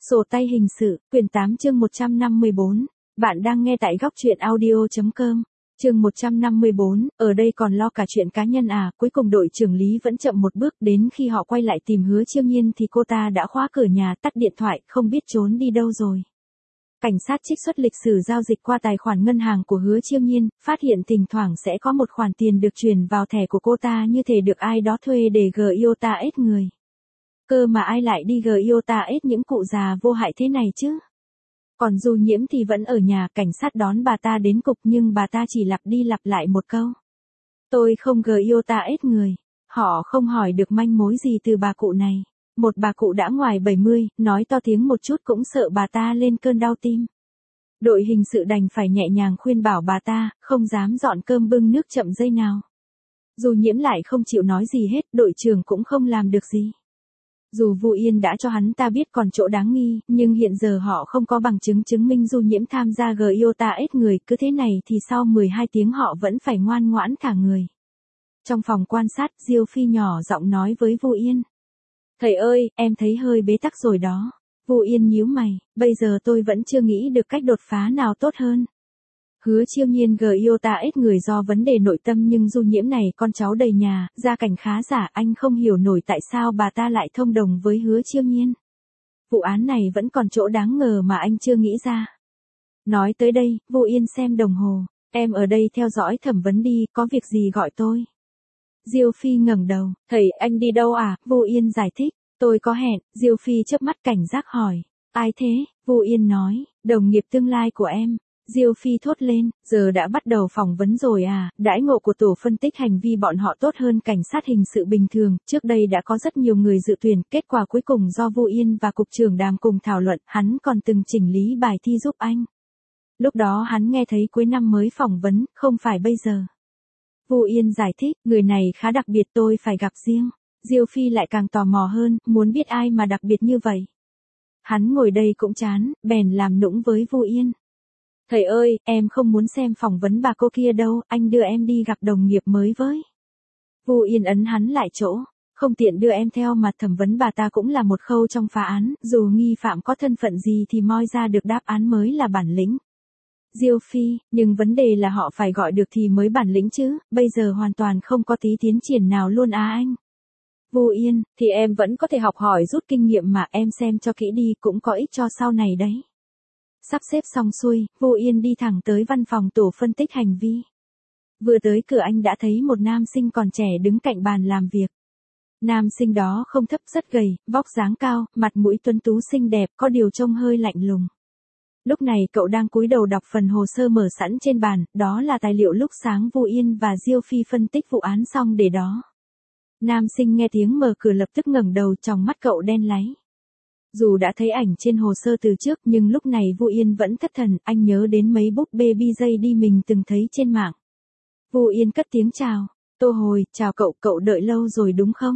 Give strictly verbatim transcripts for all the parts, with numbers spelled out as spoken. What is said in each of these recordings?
Sổ tay hình sự, quyển tám chương một trăm năm mươi bốn. Bạn đang nghe tại góc truyện audio.com. Chương một trăm năm mươi bốn, ở đây còn lo cả chuyện cá nhân à, cuối cùng đội trưởng Lý vẫn chậm một bước, đến khi họ quay lại tìm Hứa Chiêu Nhiên thì cô ta đã khóa cửa nhà, tắt điện thoại, không biết trốn đi đâu rồi. Cảnh sát trích xuất lịch sử giao dịch qua tài khoản ngân hàng của Hứa Chiêu Nhiên, phát hiện thỉnh thoảng sẽ có một khoản tiền được chuyển vào thẻ của cô ta như thể được ai đó thuê để gờ i o ta ết người. Cơ mà ai lại đi gờ i o ta ết những cụ già vô hại thế này chứ? Còn Du Nhiễm thì vẫn ở nhà, cảnh sát đón bà ta đến cục nhưng bà ta chỉ lặp đi lặp lại một câu. Tôi không gờ i o ta ết người. Họ không hỏi được manh mối gì từ bà cụ này. Một bà cụ đã ngoài bảy mươi, nói to tiếng một chút cũng sợ bà ta lên cơn đau tim. Đội hình sự đành phải nhẹ nhàng khuyên bảo bà ta, không dám dọn cơm bưng nước chậm giây nào. Du Nhiễm lại không chịu nói gì hết, đội trưởng cũng không làm được gì. Dù Vu Yên đã cho hắn ta biết còn chỗ đáng nghi, nhưng hiện giờ họ không có bằng chứng chứng minh Du Nhiễm tham gia gờ i o ta ết người, cứ thế này thì sau mười hai tiếng họ vẫn phải ngoan ngoãn thả người. Trong phòng quan sát, Diêu Phi nhỏ giọng nói với Vu Yên. Thầy ơi, em thấy hơi bế tắc rồi đó. Vu Yên nhíu mày, bây giờ tôi vẫn chưa nghĩ được cách đột phá nào tốt hơn. Hứa Chiêu Nhiên gờ i o ta ết người do vấn đề nội tâm nhưng Du Nhiễm này con cháu đầy nhà, gia cảnh khá giả, anh không hiểu nổi tại sao bà ta lại thông đồng với Hứa Chiêu Nhiên. Vụ án này vẫn còn chỗ đáng ngờ mà anh chưa nghĩ ra. Nói tới đây, Vu Yên xem đồng hồ, em ở đây theo dõi thẩm vấn đi, có việc gì gọi tôi. Diêu Phi ngẩng đầu, thầy anh đi đâu à, Vu Yên giải thích, tôi có hẹn, Diêu Phi chớp mắt cảnh giác hỏi, ai thế, Vu Yên nói, đồng nghiệp tương lai của em. Diêu Phi thốt lên, giờ đã bắt đầu phỏng vấn rồi à, đãi ngộ của tổ phân tích hành vi bọn họ tốt hơn cảnh sát hình sự bình thường, trước đây đã có rất nhiều người dự tuyển, kết quả cuối cùng do Vu Yên và Cục trưởng Đàm cùng thảo luận, hắn còn từng chỉnh lý bài thi giúp anh. Lúc đó hắn nghe thấy cuối năm mới phỏng vấn, không phải bây giờ. Vu Yên giải thích, người này khá đặc biệt tôi phải gặp riêng. Diêu Phi lại càng tò mò hơn, muốn biết ai mà đặc biệt như vậy. Hắn ngồi đây cũng chán, bèn làm nũng với Vu Yên. Thầy ơi, em không muốn xem phỏng vấn bà cô kia đâu, anh đưa em đi gặp đồng nghiệp mới với. Vu Yên ấn hắn lại chỗ, không tiện đưa em theo mà thẩm vấn bà ta cũng là một khâu trong phá án, dù nghi phạm có thân phận gì thì moi ra được đáp án mới là bản lĩnh. Diêu Phi, nhưng vấn đề là họ phải gọi được thì mới bản lĩnh chứ, bây giờ hoàn toàn không có tí tiến triển nào luôn á anh. Vu Yên, thì em vẫn có thể học hỏi rút kinh nghiệm mà em xem cho kỹ đi cũng có ích cho sau này đấy. Sắp xếp xong xuôi, Vu Yên đi thẳng tới văn phòng tổ phân tích hành vi. Vừa tới cửa anh đã thấy một nam sinh còn trẻ đứng cạnh bàn làm việc. Nam sinh đó không thấp rất gầy, vóc dáng cao, mặt mũi tuấn tú xinh đẹp, có điều trông hơi lạnh lùng. Lúc này cậu đang cúi đầu đọc phần hồ sơ mở sẵn trên bàn, đó là tài liệu lúc sáng Vu Yên và Diêu Phi phân tích vụ án xong để đó. Nam sinh nghe tiếng mở cửa lập tức ngẩng đầu, tròng mắt cậu đen láy. Dù đã thấy ảnh trên hồ sơ từ trước nhưng lúc này Vu Yên vẫn thất thần, anh nhớ đến mấy búp bê bi dây đi mình từng thấy trên mạng. Vu Yên cất tiếng chào, Tô Hồi, chào cậu, cậu đợi lâu rồi đúng không?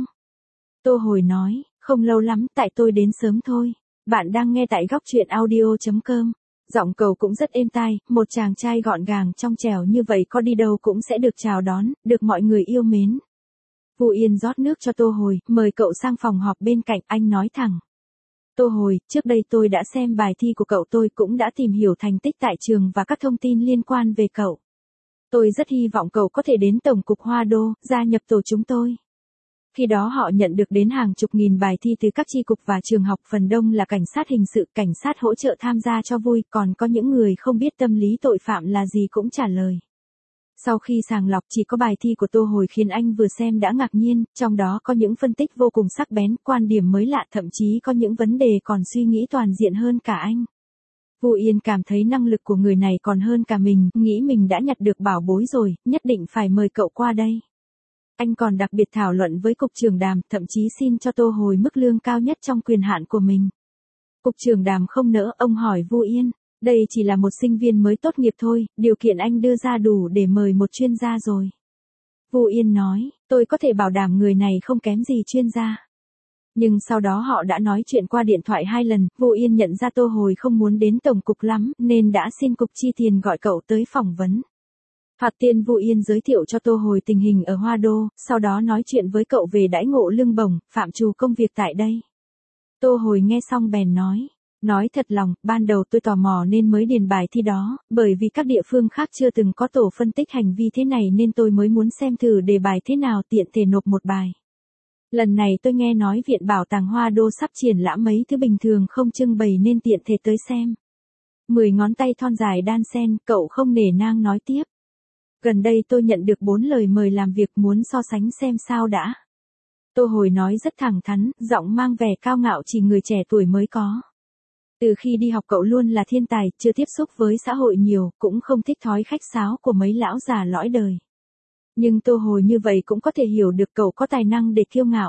Tô Hồi nói, không lâu lắm, tại tôi đến sớm thôi. Bạn đang nghe tại góc truyện audio.com. Giọng cậu cũng rất êm tai, một chàng trai gọn gàng trong trẻo như vậy có đi đâu cũng sẽ được chào đón, được mọi người yêu mến. Vu Yên rót nước cho Tô Hồi, mời cậu sang phòng họp bên cạnh, anh nói thẳng. Tô Hồi, trước đây tôi đã xem bài thi của cậu, tôi cũng đã tìm hiểu thành tích tại trường và các thông tin liên quan về cậu. Tôi rất hy vọng cậu có thể đến Tổng cục Hoa Đô, gia nhập tổ chúng tôi. Khi đó họ nhận được đến hàng chục nghìn bài thi từ các chi cục và trường học, phần đông là cảnh sát hình sự, cảnh sát hỗ trợ tham gia cho vui, còn có những người không biết tâm lý tội phạm là gì cũng trả lời. Sau khi sàng lọc chỉ có bài thi của Tô Hồi khiến anh vừa xem đã ngạc nhiên, trong đó có những phân tích vô cùng sắc bén, quan điểm mới lạ, thậm chí có những vấn đề còn suy nghĩ toàn diện hơn cả anh. Vu Yên cảm thấy năng lực của người này còn hơn cả mình, nghĩ mình đã nhặt được bảo bối rồi, nhất định phải mời cậu qua đây. Anh còn đặc biệt thảo luận với Cục trưởng Đàm, thậm chí xin cho Tô Hồi mức lương cao nhất trong quyền hạn của mình. Cục trưởng Đàm không nỡ, ông hỏi Vu Yên. Đây chỉ là một sinh viên mới tốt nghiệp thôi, điều kiện anh đưa ra đủ để mời một chuyên gia rồi. Vu Yên nói, tôi có thể bảo đảm người này không kém gì chuyên gia. Nhưng sau đó họ đã nói chuyện qua điện thoại hai lần, Vu Yên nhận ra Tô Hồi không muốn đến tổng cục lắm, nên đã xin cục chi tiền gọi cậu tới phỏng vấn. Thoạt tiên Vu Yên giới thiệu cho Tô Hồi tình hình ở Hoa Đô, sau đó nói chuyện với cậu về đãi ngộ lương bổng, phạm trù công việc tại đây. Tô Hồi nghe xong bèn nói, Nói thật lòng, ban đầu tôi tò mò nên mới điền bài thi đó, bởi vì các địa phương khác chưa từng có tổ phân tích hành vi thế này nên tôi mới muốn xem thử đề bài thế nào tiện thể nộp một bài. Lần này tôi nghe nói Viện Bảo tàng Hoa Đô sắp triển lãm mấy thứ bình thường không trưng bày nên tiện thể tới xem. Mười ngón tay thon dài đan sen, cậu không nể nang nói tiếp. Gần đây tôi nhận được bốn lời mời làm việc muốn so sánh xem sao đã. Tô Hồi nói rất thẳng thắn, giọng mang vẻ cao ngạo chỉ người trẻ tuổi mới có. Từ khi đi học cậu luôn là thiên tài, chưa tiếp xúc với xã hội nhiều, cũng không thích thói khách sáo của mấy lão già lõi đời. Nhưng Tô Hồi như vậy cũng có thể hiểu được cậu có tài năng để kiêu ngạo.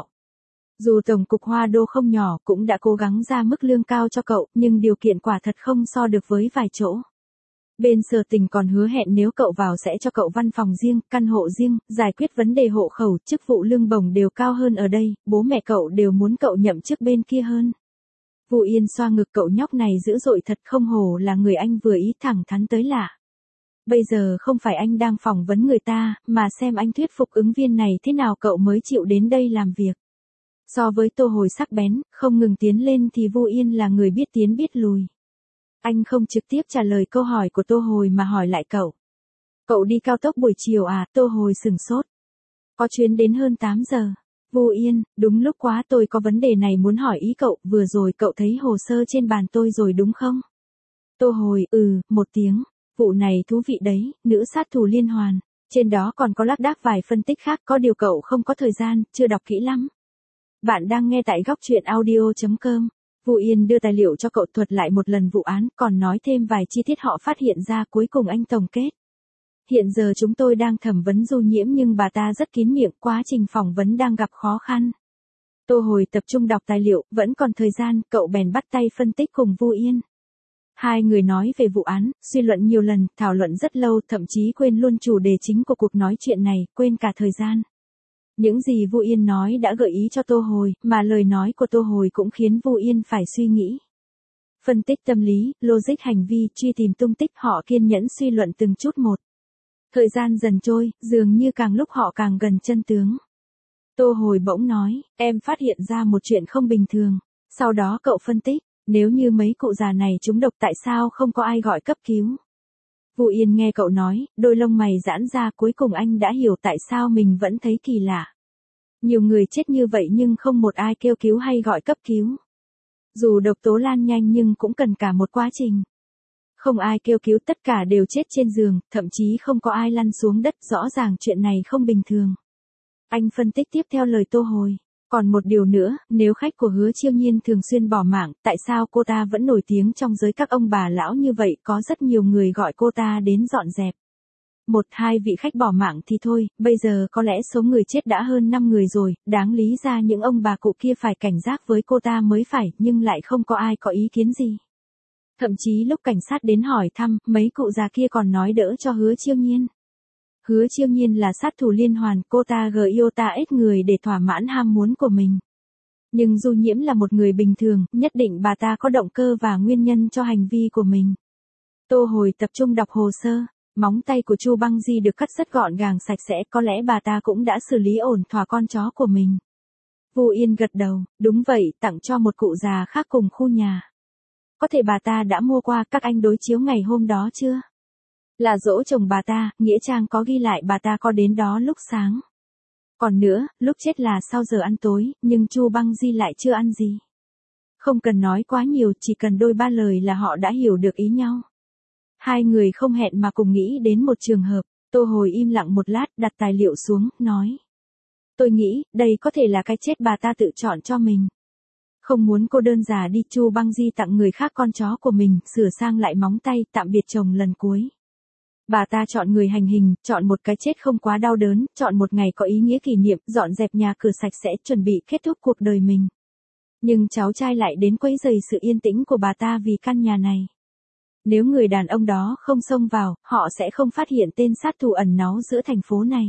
Dù Tổng cục Hoa Đô không nhỏ cũng đã cố gắng ra mức lương cao cho cậu, nhưng điều kiện quả thật không so được với vài chỗ. Bên Sở Tình còn hứa hẹn nếu cậu vào sẽ cho cậu văn phòng riêng, căn hộ riêng, giải quyết vấn đề hộ khẩu, chức vụ lương bổng đều cao hơn ở đây, bố mẹ cậu đều muốn cậu nhậm chức bên kia hơn. Vu Yên xoa ngực cậu nhóc này dữ dội thật, không hổ là người anh vừa ý, thẳng thắn tới lạ. Bây giờ không phải anh đang phỏng vấn người ta, mà xem anh thuyết phục ứng viên này thế nào cậu mới chịu đến đây làm việc. So với Tô Hồi sắc bén, không ngừng tiến lên thì Vu Yên là người biết tiến biết lùi. Anh không trực tiếp trả lời câu hỏi của Tô Hồi mà hỏi lại cậu. Cậu đi cao tốc buổi chiều à? Tô Hồi sửng sốt. Có chuyến đến hơn tám giờ. Vu Yên, đúng lúc quá, tôi có vấn đề này muốn hỏi ý cậu, vừa rồi cậu thấy hồ sơ trên bàn tôi rồi đúng không? Tô Hồi, ừ, một tiếng. Vụ này thú vị đấy, nữ sát thủ liên hoàn. Trên đó còn có lác đác vài phân tích khác, có điều cậu không có thời gian, chưa đọc kỹ lắm. Bạn đang nghe tại góc truyện audio chấm com. Vu Yên đưa tài liệu cho cậu thuật lại một lần vụ án, còn nói thêm vài chi tiết họ phát hiện ra, cuối cùng anh tổng kết. Hiện giờ chúng tôi đang thẩm vấn Du Nhiễm nhưng bà ta rất kín miệng, quá trình phỏng vấn đang gặp khó khăn. Tô Hồi tập trung đọc tài liệu, vẫn còn thời gian, cậu bèn bắt tay phân tích cùng Vu Yên. Hai người nói về vụ án, suy luận nhiều lần, thảo luận rất lâu, thậm chí quên luôn chủ đề chính của cuộc nói chuyện này, quên cả thời gian. Những gì Vu Yên nói đã gợi ý cho Tô Hồi, mà lời nói của Tô Hồi cũng khiến Vu Yên phải suy nghĩ. Phân tích tâm lý, logic hành vi, truy tìm tung tích, họ kiên nhẫn suy luận từng chút một. Thời gian dần trôi, dường như càng lúc họ càng gần chân tướng. Tô Hồi bỗng nói, em phát hiện ra một chuyện không bình thường. Sau đó cậu phân tích, nếu như mấy cụ già này trúng độc tại sao không có ai gọi cấp cứu. Vu Yên nghe cậu nói, đôi lông mày giãn ra, cuối cùng anh đã hiểu tại sao mình vẫn thấy kỳ lạ. Nhiều người chết như vậy nhưng không một ai kêu cứu hay gọi cấp cứu. Dù độc tố lan nhanh nhưng cũng cần cả một quá trình. Không ai kêu cứu, tất cả đều chết trên giường, thậm chí không có ai lăn xuống đất, rõ ràng chuyện này không bình thường. Anh phân tích tiếp theo lời Tô Hồi. Còn một điều nữa, nếu khách của Hứa Chiêu Nhiên thường xuyên bỏ mạng, tại sao cô ta vẫn nổi tiếng trong giới các ông bà lão như vậy, có rất nhiều người gọi cô ta đến dọn dẹp. Một hai vị khách bỏ mạng thì thôi, bây giờ có lẽ số người chết đã hơn năm người rồi, đáng lý ra những ông bà cụ kia phải cảnh giác với cô ta mới phải, nhưng lại không có ai có ý kiến gì. Thậm chí lúc cảnh sát đến hỏi thăm, mấy cụ già kia còn nói đỡ cho Hứa Chiêu Nhiên. Hứa Chiêu Nhiên là sát thủ liên hoàn, cô ta gợi yêu ta ít người để thỏa mãn ham muốn của mình. Nhưng Du Nhiễm là một người bình thường, nhất định bà ta có động cơ và nguyên nhân cho hành vi của mình. Tô Hồi tập trung đọc hồ sơ, móng tay của Chu Băng Di được cắt rất gọn gàng sạch sẽ, có lẽ bà ta cũng đã xử lý ổn thỏa con chó của mình. Vu Yên gật đầu, đúng vậy, tặng cho một cụ già khác cùng khu nhà. Có thể bà ta đã mua qua, các anh đối chiếu ngày hôm đó chưa? Là giỗ chồng bà ta, nghĩa trang có ghi lại bà ta có đến đó lúc sáng. Còn nữa, lúc chết là sau giờ ăn tối, nhưng Chu Băng Di lại chưa ăn gì. Không cần nói quá nhiều, chỉ cần đôi ba lời là họ đã hiểu được ý nhau. Hai người không hẹn mà cùng nghĩ đến một trường hợp. Tô Hồi im lặng một lát, đặt tài liệu xuống, nói. Tôi nghĩ, đây có thể là cái chết bà ta tự chọn cho mình. Không muốn cô đơn già đi, Chu Băng Di tặng người khác con chó của mình, sửa sang lại móng tay, tạm biệt chồng lần cuối. Bà ta chọn người hành hình, chọn một cái chết không quá đau đớn, chọn một ngày có ý nghĩa kỷ niệm, dọn dẹp nhà cửa sạch sẽ, chuẩn bị kết thúc cuộc đời mình. Nhưng cháu trai lại đến quấy rầy sự yên tĩnh của bà ta vì căn nhà này. Nếu người đàn ông đó không xông vào, họ sẽ không phát hiện tên sát thủ ẩn náu giữa thành phố này.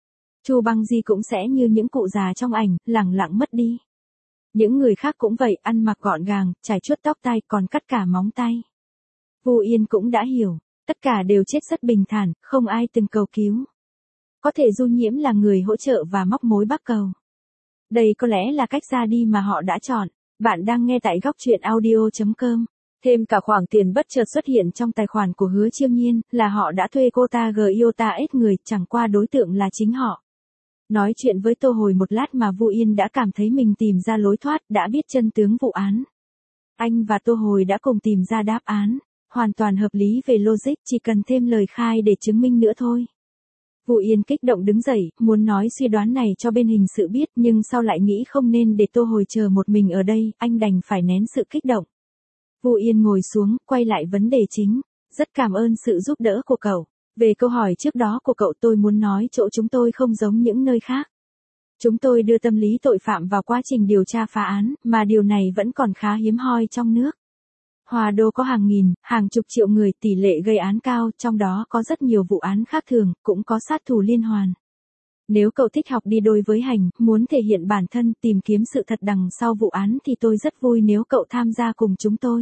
Chu Băng Di cũng sẽ như những cụ già trong ảnh, lẳng lặng mất đi. Những người khác cũng vậy, ăn mặc gọn gàng, chải chuốt tóc tai, còn cắt cả móng tay. Vu Yên cũng đã hiểu, tất cả đều chết rất bình thản, không ai từng cầu cứu. Có thể Du Nhiễm là người hỗ trợ và móc mối bắt cầu. Đây có lẽ là cách ra đi mà họ đã chọn. Bạn đang nghe tại góc truyện audio chấm com. Thêm cả khoản tiền bất chợt xuất hiện trong tài khoản của Hứa Chiêu Nhiên, là họ đã thuê cô ta gờ yêu ta ép người, chẳng qua đối tượng là chính họ. Nói chuyện với Tô Hồi một lát mà Vu Yên đã cảm thấy mình tìm ra lối thoát, đã biết chân tướng vụ án. Anh và Tô Hồi đã cùng tìm ra đáp án, hoàn toàn hợp lý về logic, chỉ cần thêm lời khai để chứng minh nữa thôi. Vu Yên kích động đứng dậy, muốn nói suy đoán này cho bên hình sự biết, nhưng sau lại nghĩ không nên để Tô Hồi chờ một mình ở đây, anh đành phải nén sự kích động. Vu Yên ngồi xuống, quay lại vấn đề chính. Rất cảm ơn sự giúp đỡ của cậu. Về câu hỏi trước đó của cậu, tôi muốn nói chỗ chúng tôi không giống những nơi khác. Chúng tôi đưa tâm lý tội phạm vào quá trình điều tra phá án, mà điều này vẫn còn khá hiếm hoi trong nước. Hoa Đô có hàng nghìn, hàng chục triệu người, tỷ lệ gây án cao, trong đó có rất nhiều vụ án khác thường, cũng có sát thủ liên hoàn. Nếu cậu thích học đi đôi với hành, muốn thể hiện bản thân, tìm kiếm sự thật đằng sau vụ án thì tôi rất vui nếu cậu tham gia cùng chúng tôi.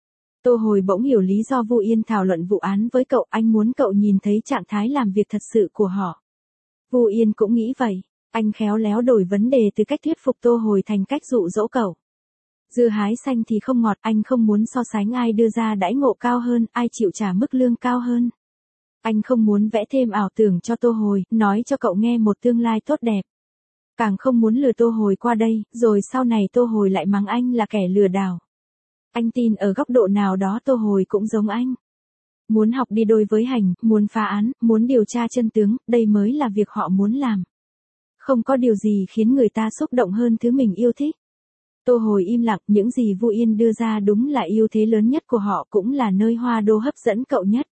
Tô Hồi bỗng hiểu lý do Vu Yên thảo luận vụ án với cậu, anh muốn cậu nhìn thấy trạng thái làm việc thật sự của họ. Vu Yên cũng nghĩ vậy, anh khéo léo đổi vấn đề từ cách thuyết phục Tô Hồi thành cách dụ dỗ cậu. Dưa hái xanh thì không ngọt, anh không muốn so sánh ai đưa ra đãi ngộ cao hơn, ai chịu trả mức lương cao hơn. Anh không muốn vẽ thêm ảo tưởng cho Tô Hồi, nói cho cậu nghe một tương lai tốt đẹp. Càng không muốn lừa Tô Hồi qua đây, rồi sau này Tô Hồi lại mắng anh là kẻ lừa đảo. Anh tin ở góc độ nào đó Tô Hồi cũng giống anh. Muốn học đi đôi với hành, muốn phá án, muốn điều tra chân tướng, đây mới là việc họ muốn làm. Không có điều gì khiến người ta xúc động hơn thứ mình yêu thích. Tô Hồi im lặng, những gì Vu Yên đưa ra đúng là ưu thế lớn nhất của họ, cũng là nơi Hoa Đô hấp dẫn cậu nhất.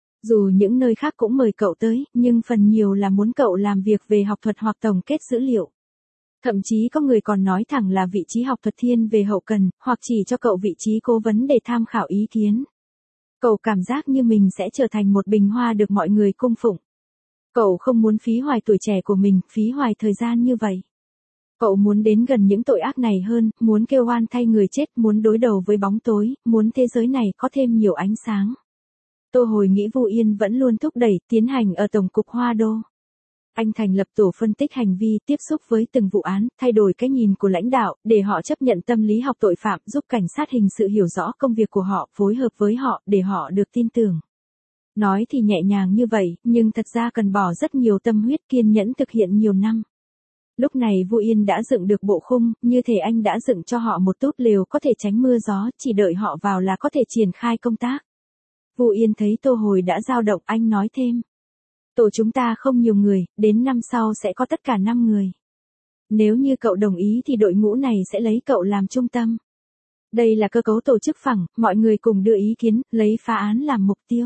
Dù những nơi khác cũng mời cậu tới, nhưng phần nhiều là muốn cậu làm việc về học thuật hoặc tổng kết dữ liệu. Thậm chí có người còn nói thẳng là vị trí học thuật thiên về hậu cần, hoặc chỉ cho cậu vị trí cố vấn để tham khảo ý kiến. Cậu cảm giác như mình sẽ trở thành một bình hoa được mọi người cung phụng. Cậu không muốn phí hoài tuổi trẻ của mình, phí hoài thời gian như vậy. Cậu muốn đến gần những tội ác này hơn, muốn kêu oan thay người chết, muốn đối đầu với bóng tối, muốn thế giới này có thêm nhiều ánh sáng. Tô Hồi nghĩ Vu Yên vẫn luôn thúc đẩy, tiến hành ở Tổng cục Hoa Đô. Anh thành lập tổ phân tích hành vi, tiếp xúc với từng vụ án, thay đổi cái nhìn của lãnh đạo, để họ chấp nhận tâm lý học tội phạm, giúp cảnh sát hình sự hiểu rõ công việc của họ, phối hợp với họ, để họ được tin tưởng. Nói thì nhẹ nhàng như vậy, nhưng thật ra cần bỏ rất nhiều tâm huyết, kiên nhẫn thực hiện nhiều năm. Lúc này Vu Yên đã dựng được bộ khung, như thể anh đã dựng cho họ một túp lều có thể tránh mưa gió, chỉ đợi họ vào là có thể triển khai công tác. Vu Yên thấy Tô Hồi đã dao động, anh nói thêm. Tổ chúng ta không nhiều người, đến năm sau sẽ có tất cả năm người. Nếu như cậu đồng ý thì đội ngũ này sẽ lấy cậu làm trung tâm. Đây là cơ cấu tổ chức phẳng, mọi người cùng đưa ý kiến, lấy phá án làm mục tiêu.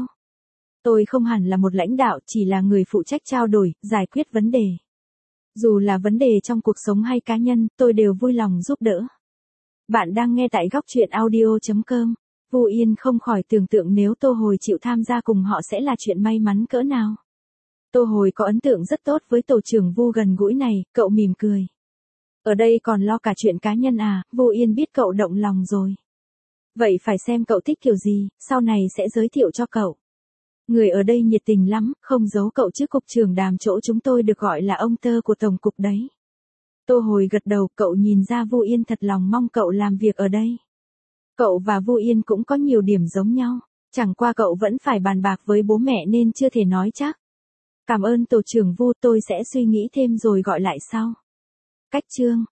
Tôi không hẳn là một lãnh đạo, chỉ là người phụ trách trao đổi, giải quyết vấn đề. Dù là vấn đề trong cuộc sống hay cá nhân, tôi đều vui lòng giúp đỡ. Bạn đang nghe tại góc truyện audio chấm com. Vu Yên không khỏi tưởng tượng nếu Tô Hồi chịu tham gia cùng họ sẽ là chuyện may mắn cỡ nào. Tô Hồi có ấn tượng rất tốt với tổ trưởng Vu gần gũi này, cậu mỉm cười. Ở đây còn lo cả chuyện cá nhân à, Vu Yên biết cậu động lòng rồi. Vậy phải xem cậu thích kiểu gì, sau này sẽ giới thiệu cho cậu. Người ở đây nhiệt tình lắm, không giấu cậu chứ cục trưởng Đàm chỗ chúng tôi được gọi là ông tơ của tổng cục đấy. Tô Hồi gật đầu, cậu nhìn ra Vu Yên thật lòng mong cậu làm việc ở đây. Cậu và Vu Yên cũng có nhiều điểm giống nhau, chẳng qua cậu vẫn phải bàn bạc với bố mẹ nên chưa thể nói chắc. Cảm ơn tổ trưởng Vu, tôi sẽ suy nghĩ thêm rồi gọi lại sau. Cách chương